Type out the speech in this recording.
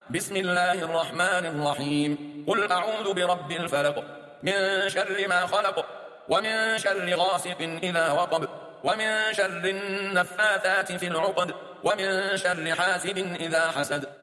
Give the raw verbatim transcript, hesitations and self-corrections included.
بسم الله الرحمن الرحيم قل أعوذ برب الفلق من شر ما خلق ومن شر غاسق إذا وقب ومن شر النفاثات في العقد ومن شر حاسد إذا حسد